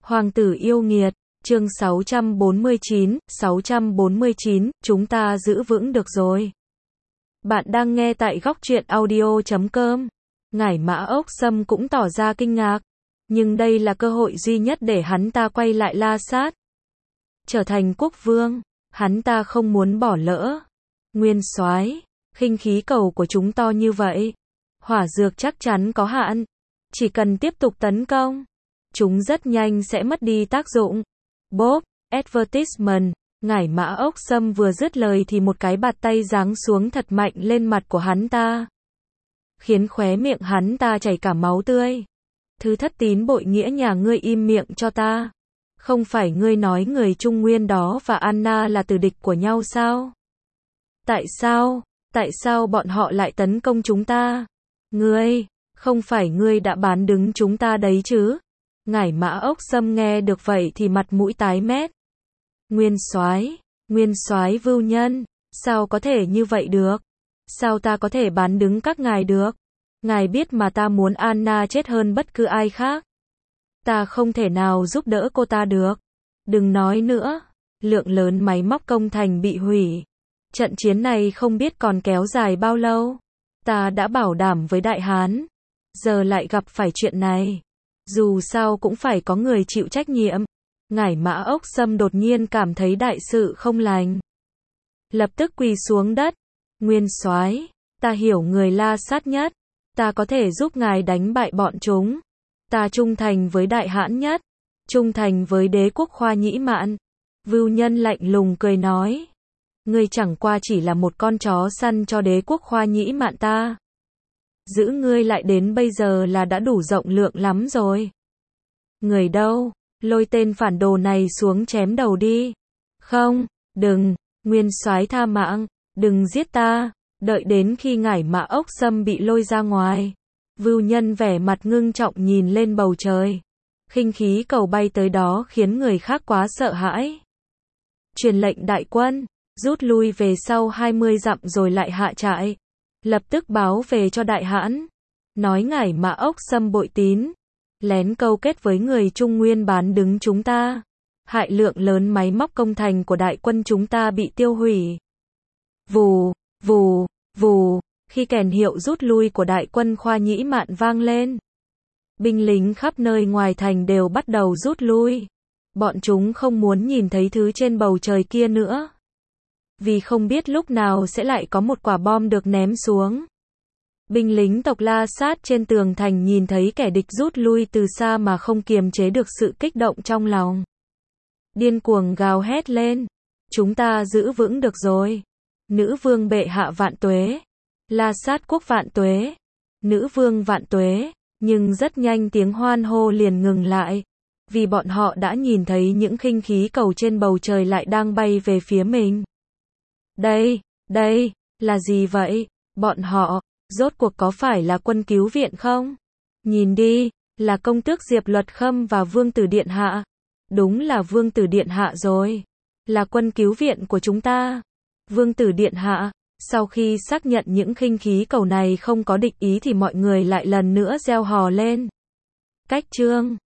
Hoàng tử yêu nghiệt, chương 649, chúng ta giữ vững được rồi. Bạn đang nghe tại góc truyện audio.com. Ngải Mã Ốc Sâm cũng tỏ ra kinh ngạc, nhưng đây là cơ hội duy nhất để hắn ta quay lại La Sát. Trở thành quốc vương, hắn ta không muốn bỏ lỡ. Nguyên soái, khinh khí cầu của chúng to như vậy, hỏa dược chắc chắn có hạn, chỉ cần tiếp tục tấn công, chúng rất nhanh sẽ mất đi tác dụng. Bob, advertisement, Ngải Mã Ốc Sâm vừa dứt lời thì một cái bạt tay giáng xuống thật mạnh lên mặt của hắn ta, khiến khóe miệng hắn ta chảy cả máu tươi. Thứ thất tín bội nghĩa nhà ngươi, im miệng cho ta. Không phải ngươi nói người Trung Nguyên đó và Anna là tử địch của nhau sao? Tại sao bọn họ lại tấn công chúng ta? Ngươi, không phải ngươi đã bán đứng chúng ta đấy chứ? Ngải Mã Ốc Sâm nghe được vậy thì mặt mũi tái mét. Nguyên soái Vưu Nhân, sao có thể như vậy được? Sao ta có thể bán đứng các ngài được? Ngài biết mà ta muốn Anna chết hơn bất cứ ai khác. Ta không thể nào giúp đỡ cô ta được. Đừng nói nữa. Lượng lớn máy móc công thành bị hủy. Trận chiến này không biết còn kéo dài bao lâu. Ta đã bảo đảm với Đại Hán. Giờ lại gặp phải chuyện này. Dù sao cũng phải có người chịu trách nhiệm. Ngải Mã Ốc Sâm đột nhiên cảm thấy đại sự không lành. Lập tức quỳ xuống đất. Nguyên soái, ta hiểu người La Sát nhất. Ta có thể giúp ngài đánh bại bọn chúng. Ta trung thành với Đại Hãn nhất. Trung thành với đế quốc Khoa Nhĩ Mạn. Vưu Nhân lạnh lùng cười nói. Ngươi chẳng qua chỉ là một con chó săn cho đế quốc Khoa Nhĩ Mạn ta. Giữ ngươi lại đến bây giờ là đã đủ rộng lượng lắm rồi. Người đâu? Lôi tên phản đồ này xuống chém đầu đi. Không, đừng, Nguyên soái tha mạng, đừng giết ta. Đợi đến khi Ngải Mã Ốc Sâm bị lôi ra ngoài, Vưu Nhân vẻ mặt ngưng trọng nhìn lên bầu trời. Khinh khí cầu bay tới đó khiến người khác quá sợ hãi. Truyền lệnh đại quân, rút lui về sau 20 dặm rồi lại hạ trại. Lập tức báo về cho Đại Hãn. Nói Ngải Mã Ốc Sâm bội tín. Lén câu kết với người Trung Nguyên bán đứng chúng ta. Hại lượng lớn máy móc công thành của đại quân chúng ta bị tiêu hủy. Vù, vù, vù, khi kèn hiệu rút lui của đại quân Khoa Nhĩ Mạn vang lên. Binh lính khắp nơi ngoài thành đều bắt đầu rút lui. Bọn chúng không muốn nhìn thấy thứ trên bầu trời kia nữa. Vì không biết lúc nào sẽ lại có một quả bom được ném xuống. Binh lính tộc La Sát trên tường thành nhìn thấy kẻ địch rút lui từ xa mà không kiềm chế được sự kích động trong lòng. Điên cuồng gào hét lên. Chúng ta giữ vững được rồi. Nữ vương bệ hạ vạn tuế. La Sát quốc vạn tuế. Nữ vương vạn tuế. Nhưng rất nhanh tiếng hoan hô liền ngừng lại. Vì bọn họ đã nhìn thấy những khinh khí cầu trên bầu trời lại đang bay về phía mình. Đây, là gì vậy? Bọn họ, rốt cuộc có phải là quân cứu viện không? Nhìn đi, là công tước Diệp Luật Khâm và Vương tử Điện Hạ. Đúng là Vương tử Điện Hạ rồi. Là quân cứu viện của chúng ta. Vương tử Điện Hạ, sau khi xác nhận những khinh khí cầu này không có địch ý thì mọi người lại lần nữa reo hò lên. Cách chương